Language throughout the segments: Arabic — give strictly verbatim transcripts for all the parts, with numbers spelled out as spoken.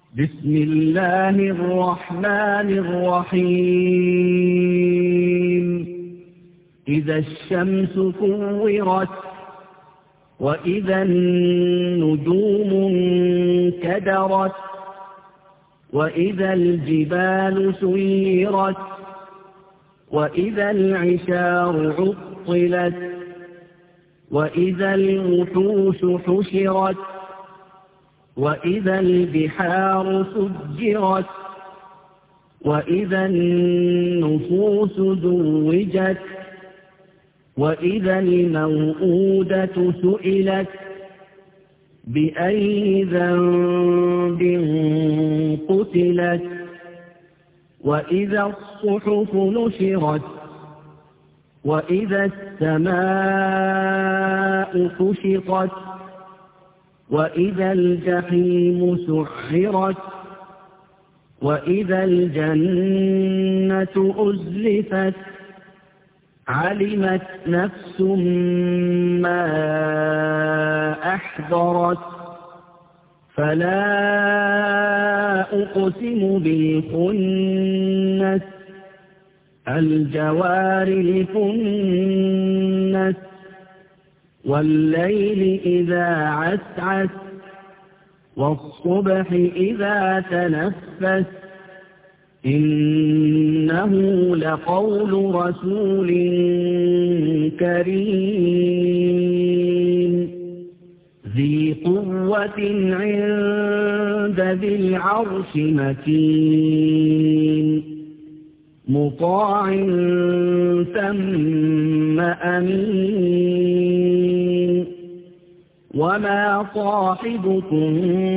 بسم الله الرحمن الرحيم إذا الشمس كورت وإذا النجوم انكدرت وإذا الجبال سيرت وإذا العشار عطلت وإذا الوحوش حشرت وإذا البحار سجرت وإذا النفوس زوجت وإذا الموءودة سئلت بأي ذنب قتلت وإذا الصحف نشرت وإذا السماء كشطت وإذا الجحيم سعرت وإذا الجنة أزلفت علمت نفس ما أحضرت فلا أقسم بالخنس الجوار الكنس والليل إذا عسعس والصبح إذا تنفس إنه لقول رسول كريم ذي قوة عند ذي العرش مكين مطاع ثم أمين وما صاحبكم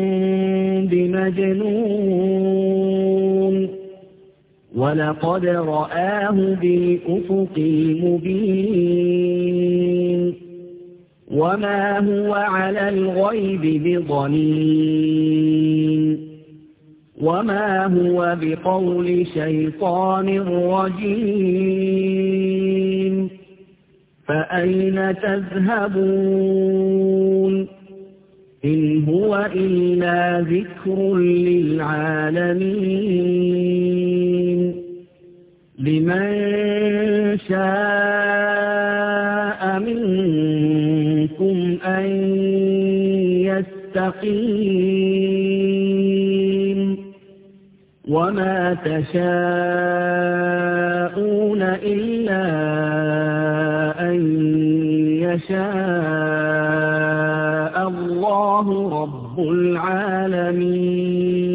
بمجنون ولقد رآه بالأفق المبين وما هو على الغيب بضنين وما هو بقول شيطان رجيم فأين تذهبون إن هو إلا ذكر للعالمين لمن شاء منكم أن يستقيم وما تشاءون إلا أن يشاء الله رب العالمين.